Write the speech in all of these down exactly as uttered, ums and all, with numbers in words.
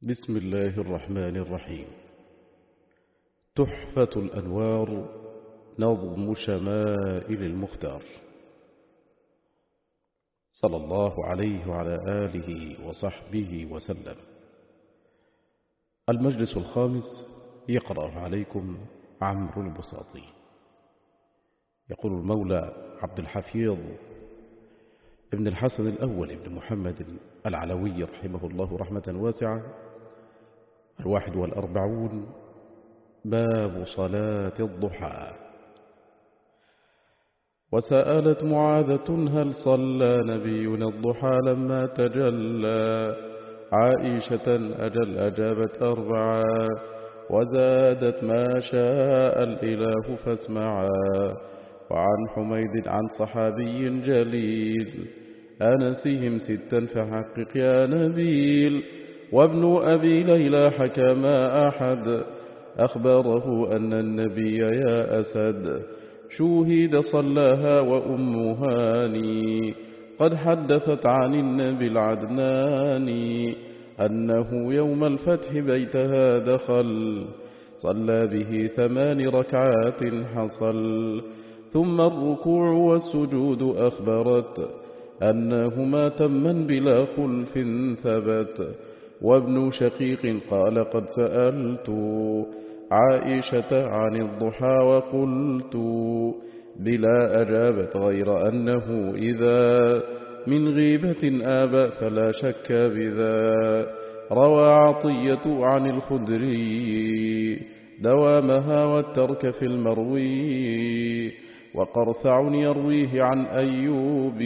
بسم الله الرحمن الرحيم. تحفة الأنوار، نظم شمائل المختار، صلى الله عليه وعلى آله وصحبه وسلم. المجلس الخامس، يقرأ عليكم عمرو البساطي. يقول المولى عبد الحفيظ ابن الحسن الأول ابن محمد العلوي رحمه الله رحمة واسعة: الواحد والأربعون، باب صلاة الضحى. وسألت معاذة: هل صلى نبينا الضحى لما تجلى؟ عائشة: أجل، أجابت أربعا، وزادت: ما شاء الإله فاسمعا. وعن حميد عن صحابي جليل: أنسهم ستا فحقق يا نبيل. وابن أبي ليلى حكى ما أحد أخبره أن النبي يا أسد شوهد صلاها وأم هاني قد حدثت عن النبي العدناني أنه يوم الفتح بيتها دخل صلى به ثمان ركعات حصل. ثم الركوع والسجود أخبرت أنهما تما بلا خلف ثبت. وابن شقيق قال: قد سألت عائشة عن الضحى وقلت بلا، أجابت غير أنه إذا من غيبة آبى فلا شك بذا. روى عطية عن الخدري دوامها والترك في المروي. وقرثع يرويه عن أيوب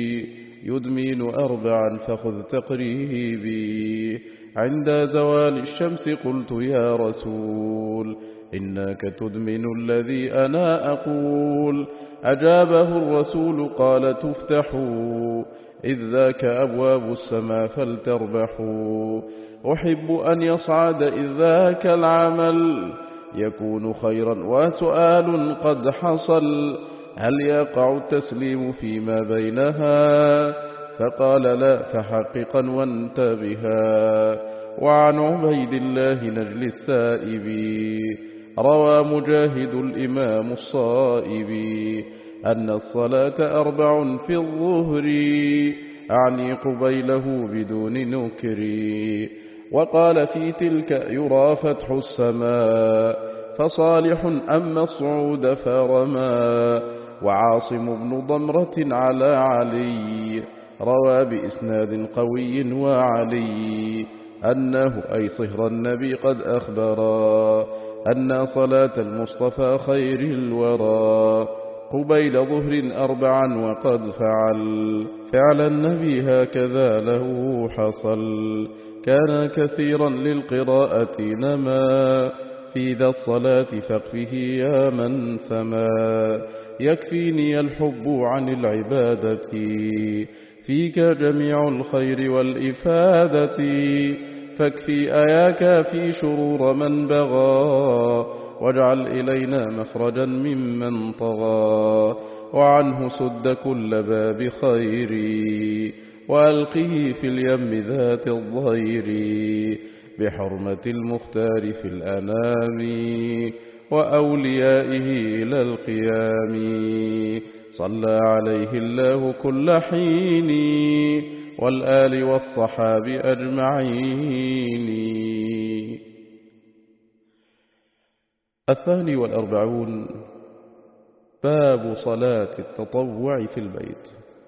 يدمين أربعا فخذ تقريبي. عند زوال الشمس قلت: يا رسول إنك تدمن الذي أنا أقول. أجابه الرسول قال: تفتحوا إذ ذاك أبواب السماء فلتربحوا. أحب أن يصعد إذ ذاك العمل يكون خيرا. وسؤال قد حصل: هل يقع التسليم فيما بينها؟ فقال: لا، فحققا وانتبها. وعن عبيد الله نجل السائب روى مجاهد الإمام الصائب أن الصلاة أربع في الظهر، أعني قبيله بدون نكر. وقال: في تلك يرى فتح السماء، فصالح أما الصعود فرما. وعاصم بن ضمرة على علي روى بإسناد قوي وعلي أنه أي صهر النبي قد أخبرا أن صلاة المصطفى خير الورى قبيل ظهر أربعا وقد فعل فعل النبي هكذا له حصل. كان كثيرا للقراءة نما في ذا الصلاة فاقفه يا من سما. يكفيني الحب عن العبادة فيك جميع الخير والإفادة. فاكفي آياك في شرور من بغى واجعل إلينا مخرجا ممن طغى. وعنه سد كل باب خير وألقه في اليم ذات الضير بحرمة المختار في الأنام وأوليائه إلى القيام. صلى عليه الله كل حين والآل والصحاب أجمعين. الثاني والأربعون، باب صلاة التطوع في البيت.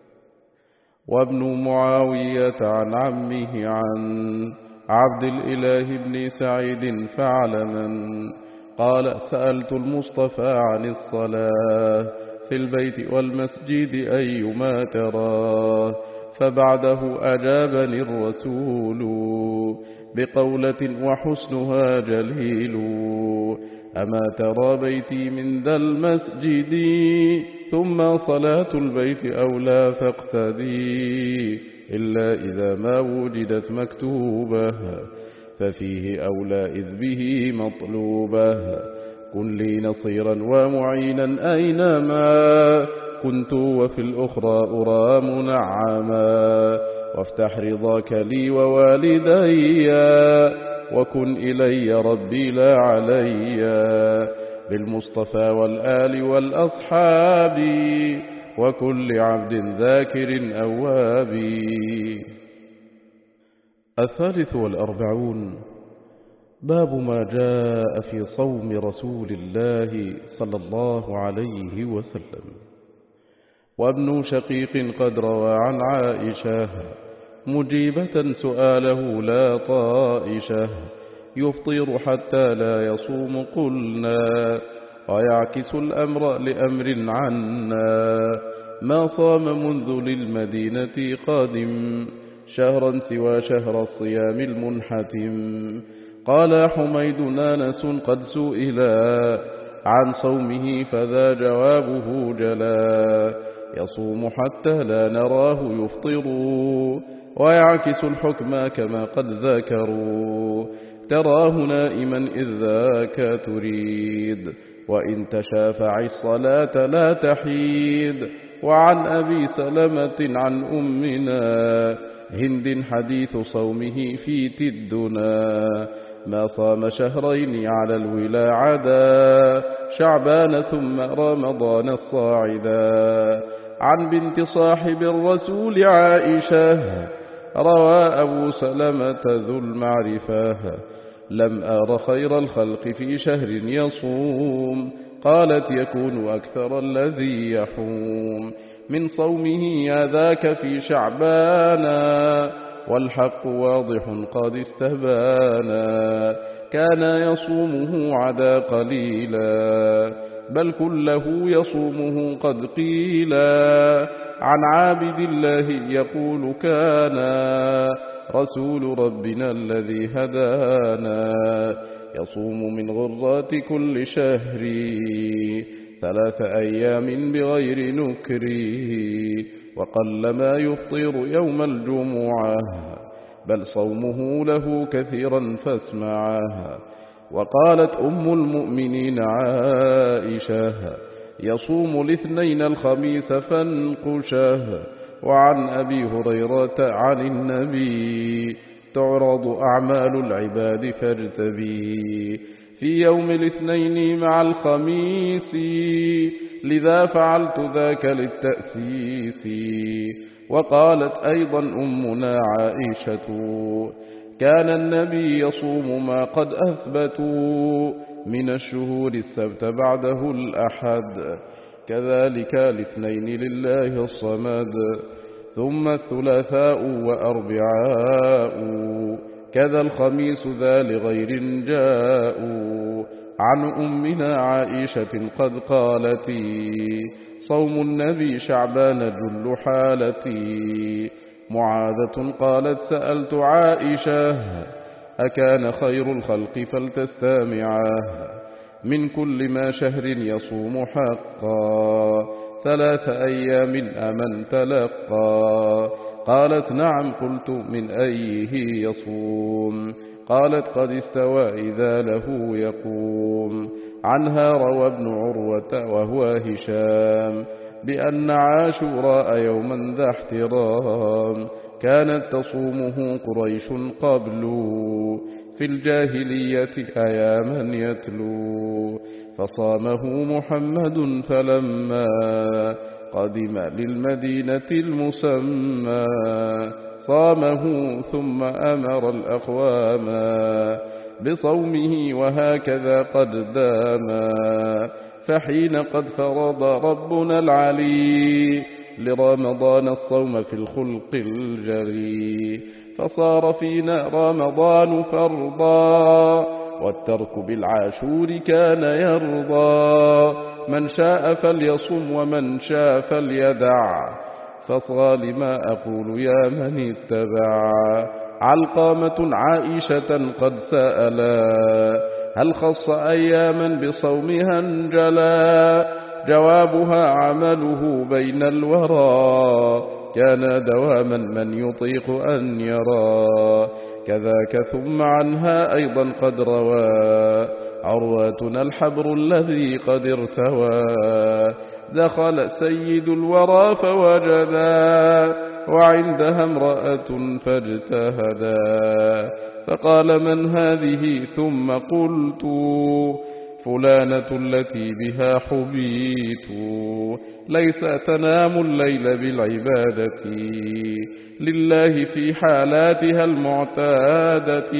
وابن معاوية عن عمه عن عبد الإله بن سعيد فعل من قال: سألت المصطفى عن الصلاة في البيت والمسجد أيما ترى؟ فبعده أجابني الرسول بقولة وحسنها جليل: أما ترى بيتي من ذا المسجد ثم صلاة البيت أولى فاقتدي إلا إذا ما وجدت مكتوبة ففيه أولى إذ به مطلوبة. كن لي نصيرا ومعينا أينما كنت وفي الأخرى أرى منعما. وافتح رضاك لي ووالدي وكن إلي ربي لا علي بالمصطفى والآل والأصحاب وكل عبد ذاكر أواب. الثالث والأربعون باب ما جاء في صوم رسول الله صلى الله عليه وسلم. وابن شقيق قد روى عن عائشة مجيبة سؤاله لا طائشة يفطر حتى لا يصوم قلنا ويعكس الأمر لأمر عنا ما صام منذ للمدينة قادم شهرا سوى شهر الصيام المنحتم. قال حميد نانس قد سئلا عن صومه فذا جوابه جلا يصوم حتى لا نراه يفطر ويعكس الحكم كما قد ذكروا تراه نائما إذ ذاك تريد وإن تشافع الصلاة لا تحيد. وعن أبي سلمة عن أمنا هند حديث صومه في تدنا ما صام شهرين على الولا عدا شعبان ثم رمضان الصاعدا. عن بنت صاحب الرسول عائشة روى أبو سلمة ذو المعرفة لم أر خير الخلق في شهر يصوم قالت يكون أكثر الذي يحوم من صومه يا ذاك في شعبانا والحق واضح قد استبانا كان يصومه عدا قليلا بل كله يصومه قد قيلا. عن عابد الله يقول كان رسول ربنا الذي هدانا يصوم من غرات كل شهر ثلاث أيام بغير نكر وقل ما يفطر يوم الجمعة بل صومه له كثيرا فاسمعه. وقالت أم المؤمنين عائشة يصوم الاثنين الخميس فانقشه. وعن أبي هريرة عن النبي تعرض أعمال العباد فارتبي في يوم الاثنين مع الخميس لذا فعلت ذاك للتأسيس. وقالت أيضا أمنا عائشة كان النبي يصوم ما قد أثبتوا من الشهور السبت بعده الأحد كذلك الاثنين لله الصمد ثم الثلاثاء وأربعاء كذا الخميس ذا لغير جاء. عن أمنا عائشة قد قالتي صوم النبي شعبان جل حالتي. معاذة قالت سألت عائشة أكان خير الخلق فلتستامعه من كل ما شهر يصوم حقا ثلاث أيام أمن تلقى. قالت نعم قلت من أيه يصوم قالت قد استوى إذا له يقوم. عنها روى ابن عروة وهو هشام بأن عاشوراء يوما ذا احترام كانت تصومه قريش قبل في الجاهلية أياما يتلو فصامه محمد فلما قدم للمدينة المسمى صامه ثم أمر الأقوام بصومه وهكذا قد داما. فحين قد فرض ربنا العلي لرمضان الصوم في الخلق الجري فصار فينا رمضان فرضا والترك بالعاشور كان يرضى. من شاء فليصم ومن شاء فليدع فصغى لما أقول يا من اتبع. علقامة عائشة قد سألا هل خص أياما بصومها انجلا جوابها عمله بين الورى كان دواما من يطيق أن يرى. كذاك ثم عنها أيضا قد روى عرواتنا الحبر الذي قد ارتوى دخل سيد الورى فوجدا وعندها امرأة فاجتهدا، فقال من هذه؟ ثم قلت فلانة التي بها حبيت، ليس تنام الليل بالعبادة لله في حالاتها المعتادة،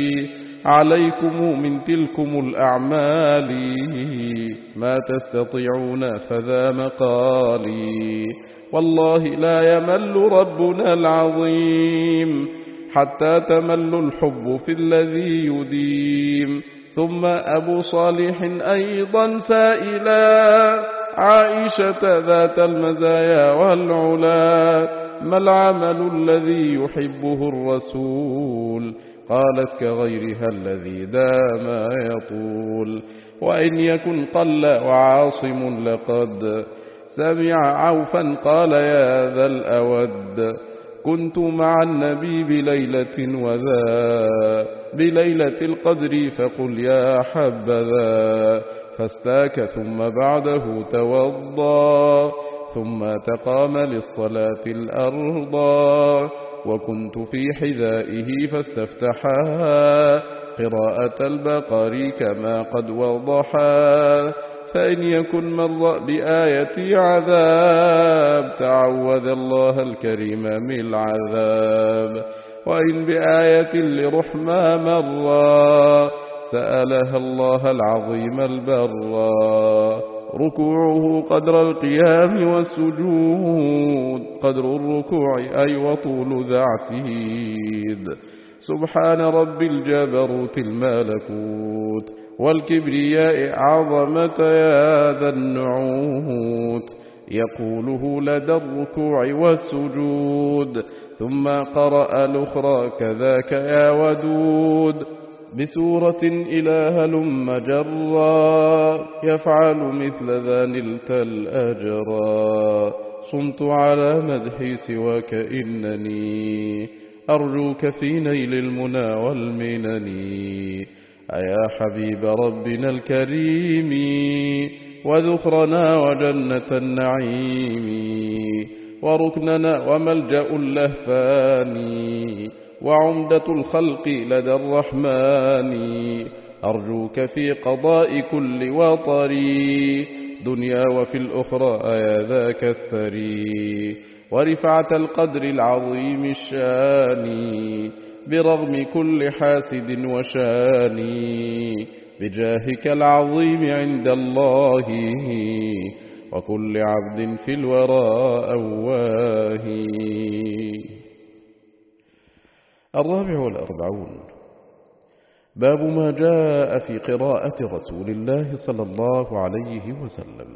عليكم من تلكم الأعمال ما تستطيعون فذا مقالي، والله لا يمل ربنا العظيم حتى تمل الحب في الذي يديم. ثم أبو صالح أيضا سائلا عائشة ذات المزايا والعلا، ما العمل الذي يحبه الرسول؟ قالت كغيرها الذي دام يطول، وإن يكن قل وعاصم لقد سمع عوفا قال يا ذا الأود، كنت مع النبي بليلة وذا بليلة القدر فقل يا حبذا، فاستاك ثم بعده توضى ثم تقام للصلاة الأرضى، وكنت في حذائه فاستفتحا قراءة البقر كما قد وضحا، فإن يكن مر بآية عذاب تعوذ الله الكريم من العذاب، وإن بآية لرحمة مرا سألها الله العظيم البرا، ركوعه قدر القيام والسجود قدر الركوع أي وطول ذا اعتيد، سبحان رب الجبروت الملكوت والكبرياء عظمة يا ذا النعوت، يقوله لدى الركوع والسجود، ثم قرأ الأخرى كذاك يا ودود، بسورة إلى هلم جرا يفعل مثل ذا نلت الأجرا، صمت على مدحي سواك إنني أرجوك في نيل المنى والمنن، أيا حبيب ربنا الكريم وذخرنا وجنة النعيم، وركننا وملجأ اللهفان وعمدة الخلق لدى الرحمن، أرجوك في قضاء كل وطر دنيا وفي الأخرى يا ذاك الثري، ورفعة القدر العظيم الشان برغم كل حاسد وشان، بجاهك العظيم عند الله وكل عبد في الورى أواه. الرابع والأربعون باب ما جاء في قراءة رسول الله صلى الله عليه وسلم.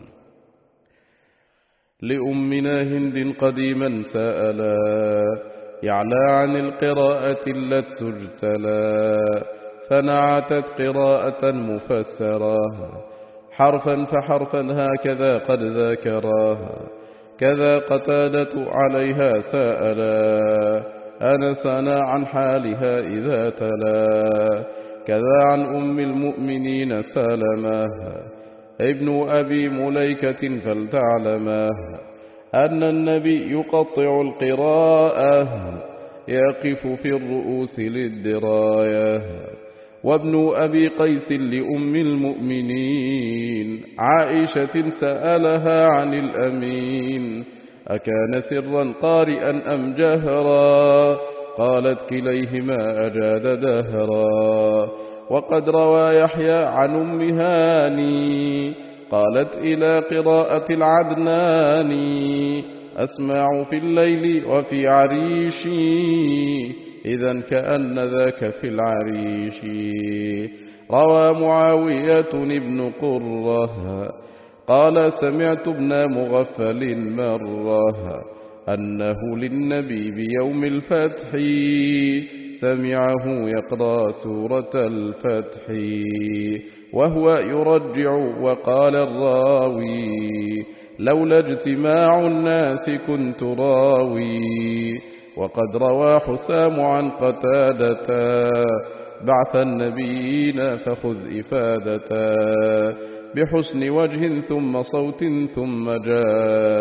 لأمنا هند قديما سألا يعلى عن القراءة التي تجتلى، فنعتت قراءة مفسرة حرفا فحرفا هكذا قد ذاكراها، كذا قتادة عليها سألا أنسنا عن حالها إذا تلا، كذا عن أم المؤمنين سلماه ابن أبي مليكة فلتعلماه، أن النبي يقطع القراءة يقف في الرؤوس للدراية، وابن أبي قيس لأم المؤمنين عائشة سألها عن الأمين أكان سرا قارئا أم جهرا، قالت كليهما أجاد دهرا، وقد روى يحيى عن أم هاني قالت إلى قراءة العدناني أسمع في الليل وفي عريشي، إذا كأن ذاك في العريش. روى معاوية بن قرة قال سمعت ابن مغفل مرة أنه للنبي بيوم الفتح سمعه يقرأ سورة الفتح وهو يرجع، وقال الراوي لولا اجتماع الناس كنت راوي. وقد روى حسام عن قتادة بعث النبيين فخذ إفادة بحسن وجه ثم صوت ثم جاء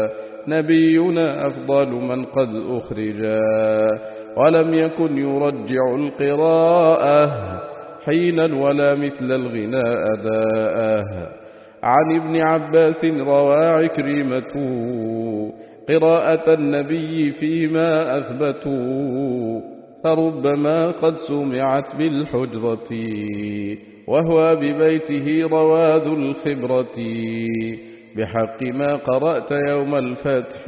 نبينا أفضل من قد أخرجا ولم يكن يرجع القراءة حينا ولا مثل الغناء أداءه. عن ابن عباس روى عكرمة قراءة النبي فيما أثبتوا فربما قد سمعت بالحجرة وهو ببيته روى ذو الخبرة بحق ما قرأت يوم الفتح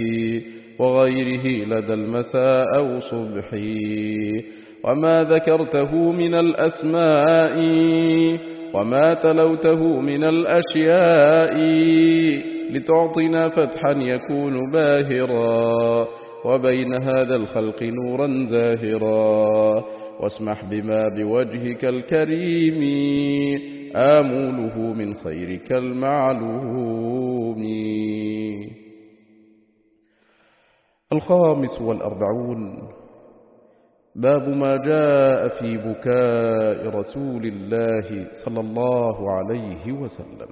وغيره لدى المساء أو صبح. وما ذكرته من الأسماء وما تلوته من الأشياء لتعطنا فتحا يكون باهرا وبين هذا الخلق نورا زاهرا. واسمح بما بوجهك الكريم آموله من خيرك المعلوم. الخامس والأربعون باب ما جاء في بكاء رسول الله صلى الله عليه وسلم.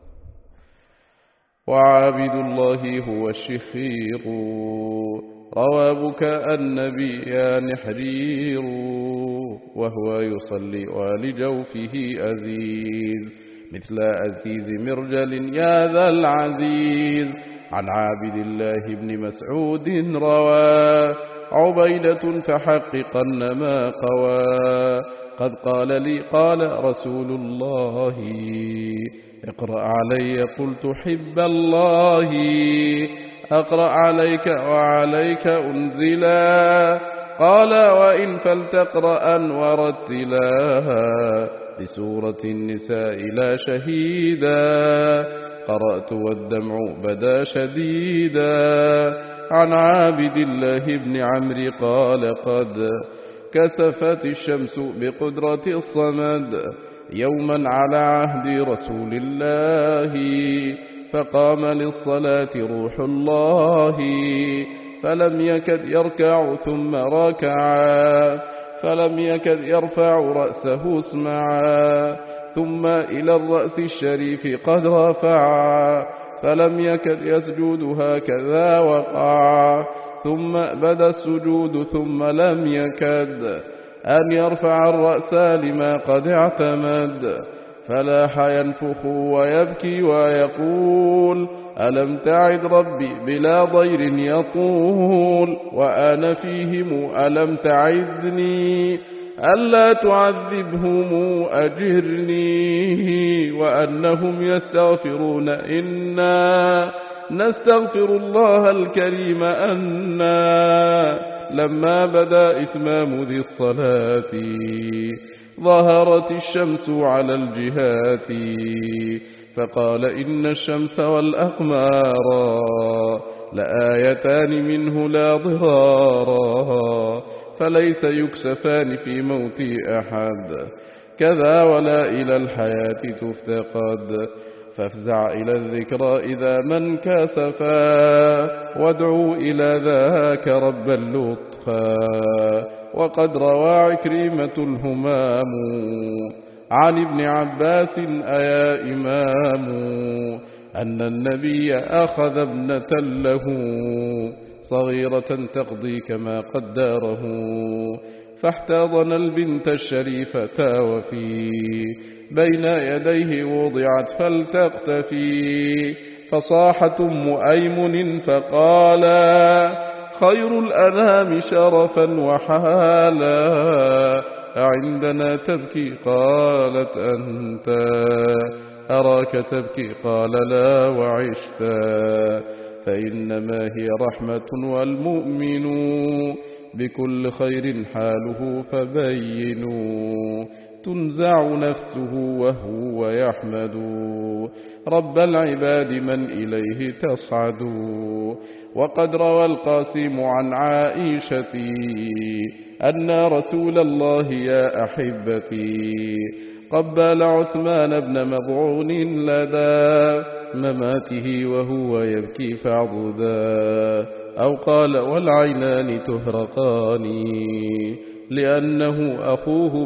وعابد الله هو الشخير روى بكاء النبي حرير وهو يصلي ولجوفه أزيز مثل أزيز مرجل يا ذا العزيز. عن عابد الله بن مسعود روى عبيدة فحققن ما قوى قد قال لي قال رسول الله اقرأ علي قلت حب الله أقرأ عليك وعليك أنزلا قال وإن فلتقرأ ورتلاها بسورة النساء لا شهيدا قرأت والدمع بدا شديدا. عن عابد الله بن عمرو قال قد كسفت الشمس بقدرة الصمد يوما على عهد رسول الله فقام للصلاة روح الله فلم يكد يركع ثم ركعا فلم يكد يرفع رأسه اسمعا ثم إلى الرأس الشريف قد رفعا فلم يكد يسجد هكذا وقعا ثم بدا السجود ثم لم يكد أن يرفع الرأس لما قد اعتمد فلاح ينفخ ويبكي ويقول ألم تعد ربي بلا ضير يطول وأنا فيهم ألم تعدني ألا تعذبهم أجرني وأنهم يستغفرون إنا نستغفر الله الكريم أنا لما بدا إتمام ذي الصلاة ظهرت الشمس على الجهات فقال إن الشمس والأقمار لآيتان منه لا ضرارا فليس يكسفان في موت أحد كذا ولا إلى الحياة تفتقد فافزع إلى الذكرى إذا من كسفا وادعوا إلى ذاك رب اللطفا. وقد روى عكرمة الهمام عن ابن عباس أيا إمام أن النبي أخذ ابنة له صغيرة تقضي كما قدره فاحتضن البنت الشريفة وفي بين يديه وضعت فلتقتفي فصاحت أم أيمن فقالا خير الأنام شرفا وحالا عندنا تبكي قالت أنت أراك تبكي قال لا وعشتا فإنما هي رحمة والمؤمن بكل خير حاله فبينوا تنزع نفسه وهو يحمد رب العباد من إليه تصعد. وقد روى القاسم عن عائشة أن رسول الله يا أحبتي قبل عثمان بن مضعون لدى مماته وهو يبكي فعضدا أو قال والعينان تهرقان لأنه أخوه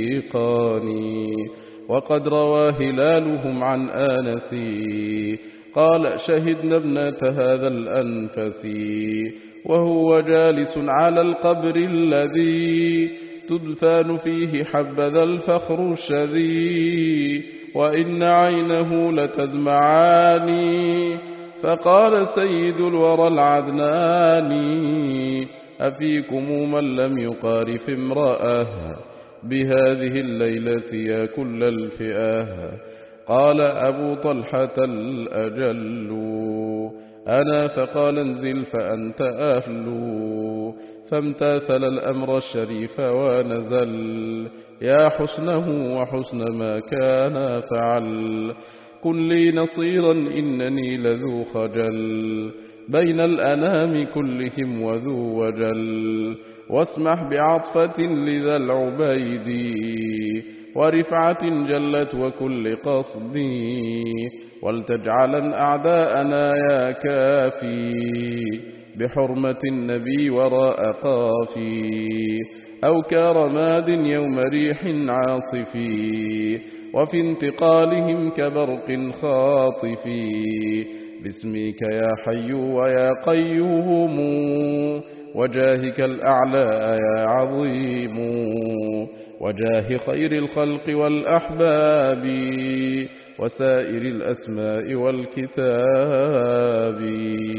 بالإيقان. وقد روى هلالهم عن آنس قال شهدنا ابنة هذا الأنفس وهو جالس على القبر الذي تدفان فيه حبذا الفخر الشذي وإن عينه لتدمعان فقال سيد الورى العدنان أفيكم من لم يقارف امرأة بهذه الليلة يا كل الفئة قال أبو طلحة الأجل أنا فقال انزل فأنت أهل فامتاثل الأمر الشريف ونزل يا حسنه وحسن ما كان فعل كن لي نصيرا إنني لذو خجل بين الأنام كلهم وذو وجل واسمح بعطفة لذا العبيد ورفعة جلت وكل قصدي ولتجعلا أعداءنا يا كافي بحرمة النبي وراء قافي أو كرماد يوم ريح عاصفي وفي انتقالهم كبرق خاطف باسمك يا حي ويا قيوم وجاهك الأعلى يا عظيم وجاه خير الخلق والأحباب وسائر الأسماء والكتاب.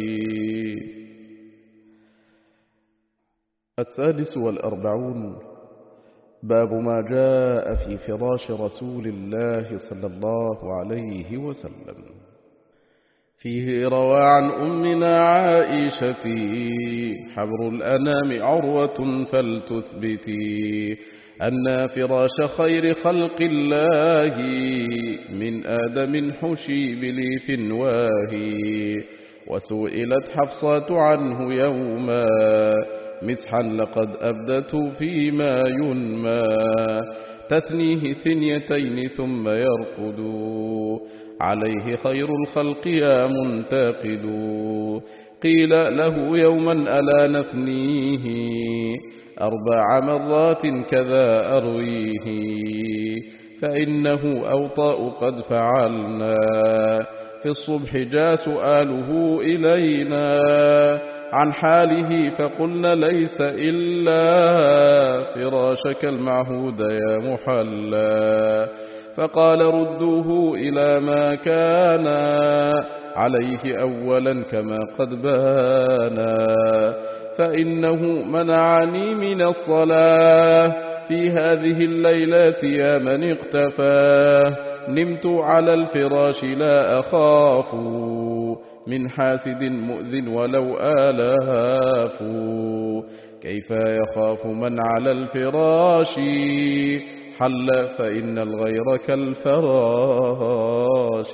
السادس والأربعون باب ما جاء في فراش رسول الله صلى الله عليه وسلم. فيه روى عن أمنا عائشة حبر الأنام عروة فلتثبتي أن فراش خير خلق الله من آدم حشي بليف واهي وسئلت حفصة عنه يوما مسحا لقد أبدته فيما ينمى تثنيه ثنيتين ثم يرقد عليه خير الخلق يا منتقد قيل له يوما ألا نثنيه أربع مرات كذا أرويه فإنه أوطاء قد فعلنا في الصبح جاء سؤاله إلينا عن حاله فقلنا ليس إلا فراشك المعهود يا محلى فقال ردوه إلى ما كان عليه أولا كما قد بانا فإنه منعني من الصلاة في هذه الليلات يا من اقتفاه نمت على الفراش لا أخاف من حاسد مؤذن ولو آلاف كيف يخاف من على الفراش حل فإن الغير كالفراش.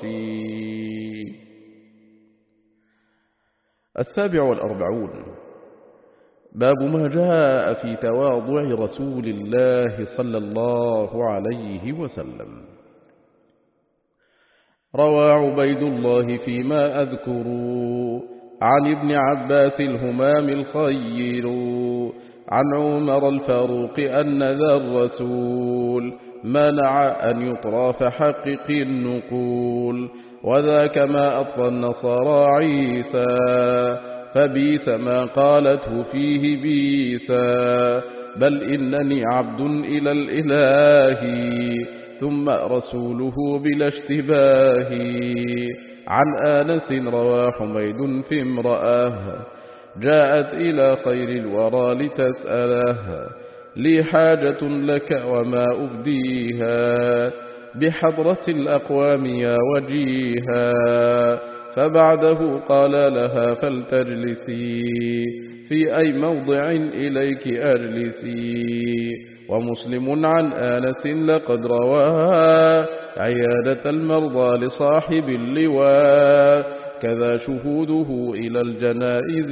السابع والأربعون باب ما جاء في تواضع رسول الله صلى الله عليه وسلم. روى عبيد الله فيما أذكر عن ابن عباس الهمام الخير عن عمر الفاروق أن ذا الرسول منع أن يطرى فحقق النقول وذاك ما أطفى النصارى عيسى فبيث ما قالته فيه بيثا بل إنني عبد إلى الإله ثم رسوله بلا اشتباه. عن آنس روى حميد في امرأة جاءت إلى خير الورى لتسأله لي حاجة لك وما أبديها بحضرة الأقوام يا وجيها فبعده قال لها فلتجلسي في أي موضع إليك أجلسي. ومسلم عن آنس لقد روى عيادة المرضى لصاحب اللواء كذا شهوده إلى الجنائز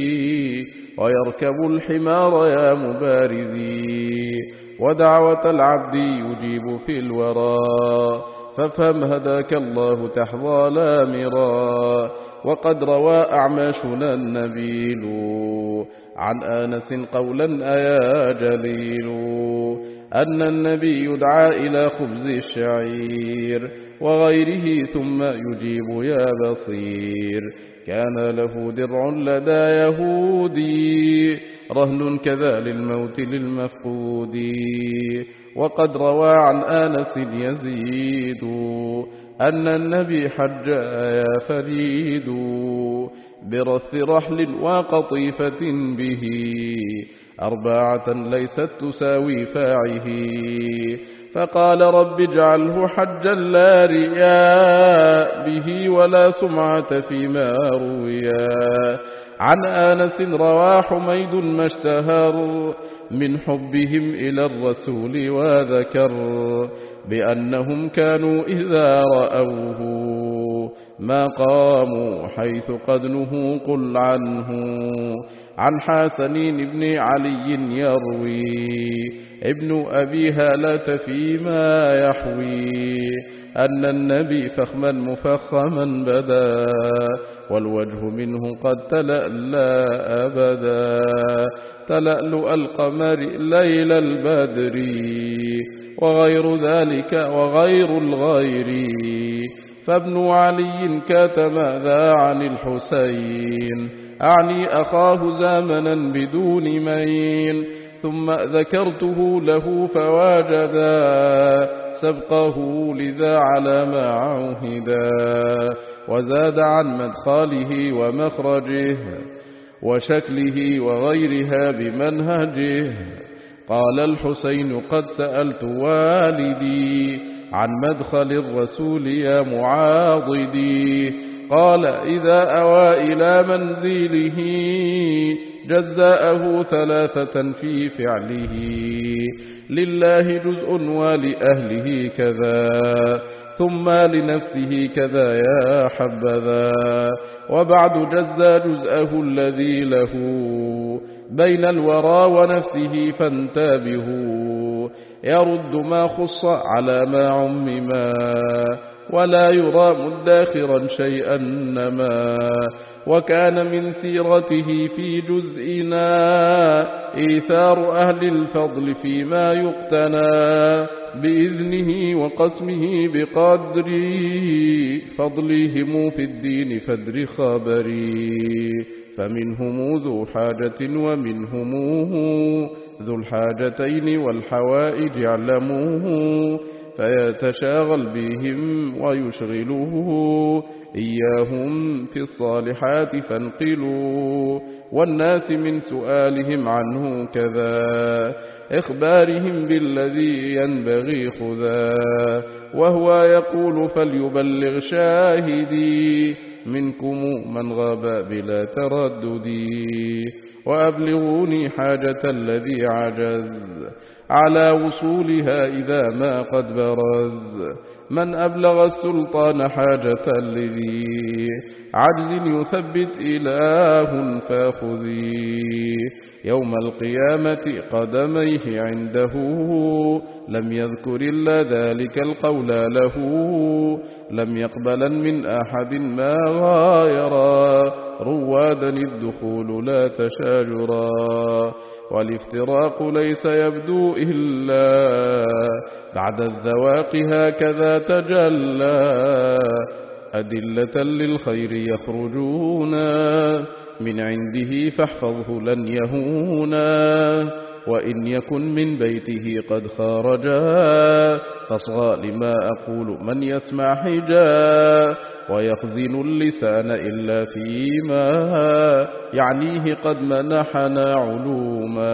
ويركب الحمار يا مبارزي ودعوة العبد يجيب في الورى فافهم هداك الله تحظى لامرا. وقد روى أعماشنا النبيل عن آنس قولا أيا جليل أن النبي يدعى إلى خبز الشعير وغيره ثم يجيب يا بصير. كان له درع لدى يهودي رهن كذا للموت للمفقود. وقد روى عن آنس يزيد أن النبي حج يا فريد برث رحل وقطيفة به أربعة ليست تساوي فاعه. فقال رب اجعله حجا لا رياء به ولا سمعة فيما رويا. عن آنس روى حميد ما اشتهر من حبهم إلى الرسول وذكر بأنهم كانوا إذا رأوه ما قاموا حيث قد نهوا قل عنه. عن حسنين بن علي يروي ابن أبي هالة فيما يحوي أن النبي فخما مفخما بدا والوجه منه قد تلألأ أبدا تلألؤ القمر ليل البدر وغير ذلك وغير الغير. فابن علي كتم ذا عن الحسين أعني أخاه زامنا بدون مين ثم ذكرته له فواجدا سبقه لذا على ما عهدا. وزاد عن مدخله ومخرجه وشكله وغيرها بمنهجه. قال الحسين قد سألت والدي عن مدخل الرسول يا معاضدي. قال إذا أوى إلى منزله جزاءه ثلاثة في فعله لله جزء ولأهله كذا ثم لنفسه كذا يا حبذا. وبعد جزى جزءه الذي له بين الورى ونفسه فانتبهوا يرد ما خص على ما عمما ولا يرى مداخرا شيئا نما. وكان من سيرته في جزئنا إيثار أهل الفضل فيما يقتنى بإذنه وقسمه بقدر فضلهم في الدين فادر خبري. فمنهم ذو حاجة ومنهم ذو الحاجتين والحوائج اعلموه فيتشاغل بهم ويشغلوه إياهم في الصالحات فانقلوا. والناس من سؤالهم عنه كذا إخبارهم بالذي ينبغي خذا. وهو يقول فليبلغ شاهدي منكم من غاب بلا تردد. وأبلغوني حاجة الذي عجز على وصولها إذا ما قد برز. من أبلغ السلطان حاجة الذي عجز يثبت إله فاخذي. يوم القيامة قدميه عنده لم يذكر إلا ذلك القول له. لم يقبلا من أحد ما غايرا روادا الدخول لا تشاجرا. والافتراق ليس يبدو إلا بعد الذواق هكذا تجلى. أدلة للخير يخرجون من عنده فاحفظه لن يهونا. وإن يكن من بيته قد خرجا فاصغى لما أقول من يسمع حجا. ويخزن اللسان إلا فيما يعنيه قد منحنا علوما.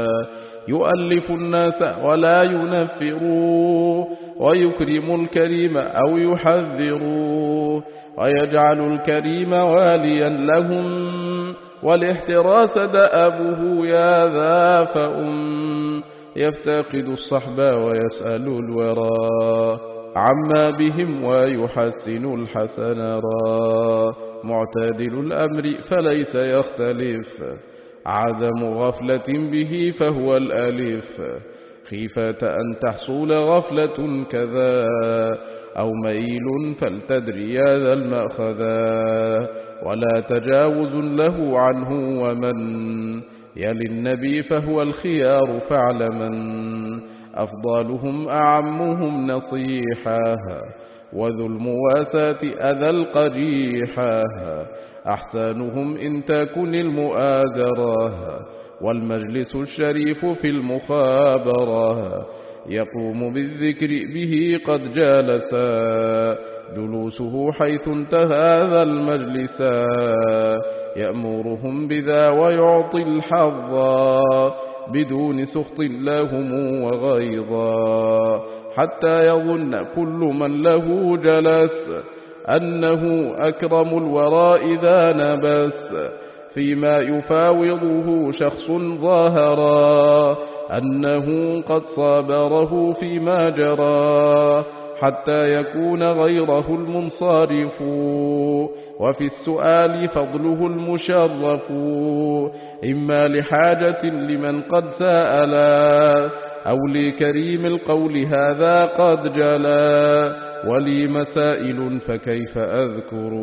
يؤلف الناس ولا ينفروا ويكرم الكريم أو يحذروا. ويجعل الكريم واليا لهم والاحتراس دأبه يا ذا فأم. يفتقد الصحب ويسأل الورى عما بهم ويحسن الحسن را. معتدل الأمر فليس يختلف عدم غفلة به فهو الألف. خيفة أن تحصل غفلة كذا أو ميل فلتدري ذا المأخذا. ولا تجاوز له عنه ومن يلي النبي فهو الخيار فاعلمن. أفضلهم أعمهم نصيحا وذو المواساة أذى القريحة أحسنهم إن تكن المؤازرة والمجلس الشريف في المخابرة يقوم بالذكر به قد جالسا جلوسه حيث انتهى ذا المجلسا يأمرهم بذا ويعطي الحظا بدون سخط لهم وغيظا حتى يظن كل من له جلس أنه أكرم الورى إذا نبس فيما يفاوضه شخص ظاهرا أنه قد صابره فيما جرى حتى يكون غيره المنصرف وفي السؤال فضله المشرف إما لحاجة لمن قد سألا أو لكريم القول هذا قد جلا ولي مسائل فكيف أذكر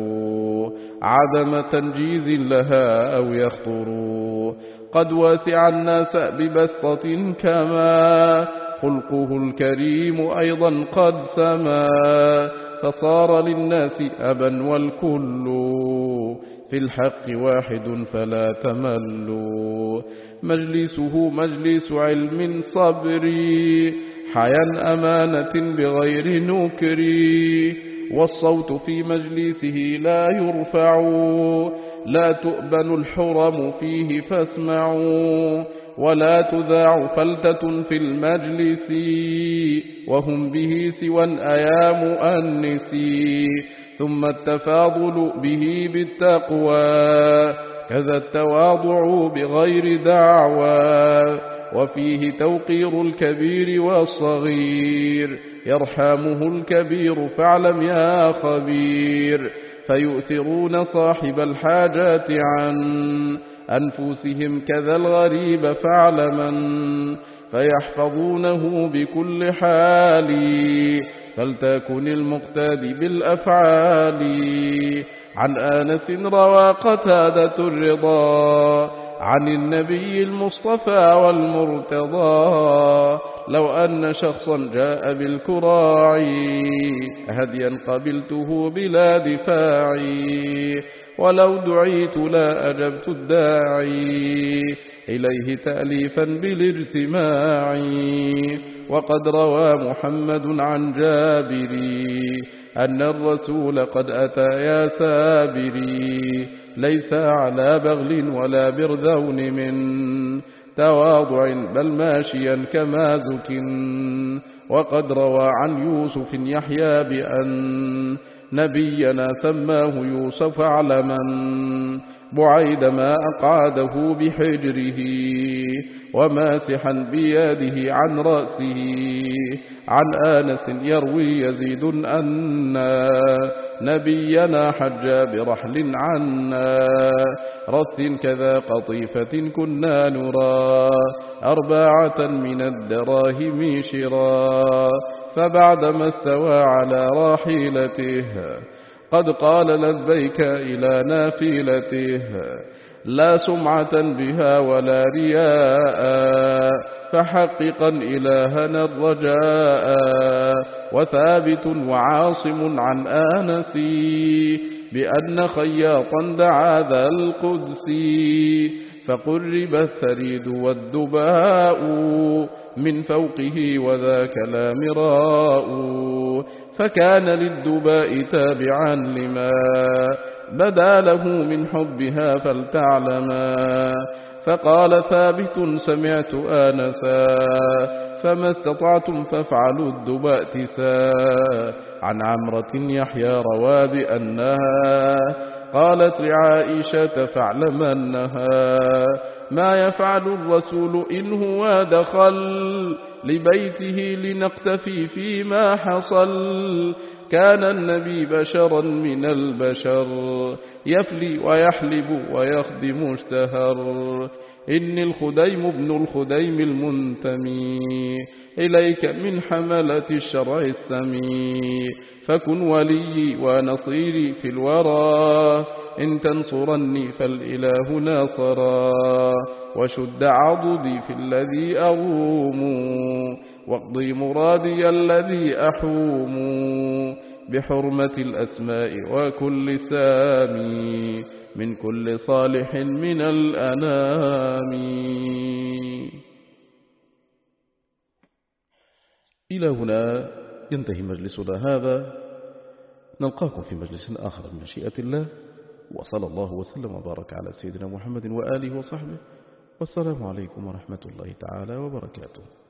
عدم تنجيز لها أو يخطر قد واسع الناس ببسطة كما خلقه الكريم أيضا قد سما فصار للناس أبا والكل في الحق واحد فلا تملوا مجلسه مجلس علم صبري حيا أمانة بغير نكري والصوت في مجلسه لا يرفع لا تؤبن الحرم فيه فاسمعوا ولا تذاع فلتة في المجلس وهم به سوى أيا مؤنسي ثم التفاضل به بالتقوى كذا التواضع بغير دعوى وفيه توقير الكبير والصغير يرحمه الكبير فاعلم يا خبير فيؤثرون صاحب الحاجات عن أنفسهم كذا الغريب فاعلما فيحفظونه بكل حال فلتكن المقتدي بالأفعال عن آنس روى قتادة الرضا عن النبي المصطفى والمرتضى لو أن شخصا جاء بالكراعي هديا قبلته بلا دفاعي ولو دعيت لا أجبت الداعي إليه تأليفا بالارتماع وقد روى محمد عن جابري أن الرسول قد أتى يا سابري ليس على بغل ولا برذون من تواضع بل ماشيا كما ذك وقد روى عن يوسف يحيى بأن نبينا سماه يوسف علما بعيد ما أقعده بحجره وماسحا بيده عن رأسه عن آنس يروي يزيد أن نبينا حج برحل عنا رث كذا قطيفة كنا نرى أربعة من الدراهم شرا فبعدما استوى على راحلته قد قال لبيك إلى نافلته لا سمعة بها ولا رياء فحققا إلهنا الرجاء وثابت وعاصم عن آنسي بأن خياطا دعا ذا القدس فقرب الثريد والدباء من فوقه وذاك لا مراء فكان للدباء تابعا لما بدا له من حبها فلتعلما فقال ثابت سمعت آنسا فما استطعتم فافعلوا الدباء تسا عن عمرة يحيى روى بأنها قالت لعائشة فاعلم أنها ما يفعل الرسول إن هو دخل لبيته لنقتفي فيما حصل كان النبي بشرا من البشر يفلي ويحلب ويخدم اشتهر إني الخديم ابن الخديم المنتمي إليك من حملة الشرع السمي فكن ولي ونصيري في الورى إن تنصرني فالإله ناصرا وشد عضدي في الذي أروم واقضي مرادي الذي أحوم بحرمة الأسماء وكل سامي من كل صالح من الأنام. إلى هنا ينتهي مجلسنا هذا، نلقاكم في مجلس آخر من مشيئة الله، وصلى الله وسلم وبارك على سيدنا محمد وآله وصحبه، والسلام عليكم ورحمة الله تعالى وبركاته.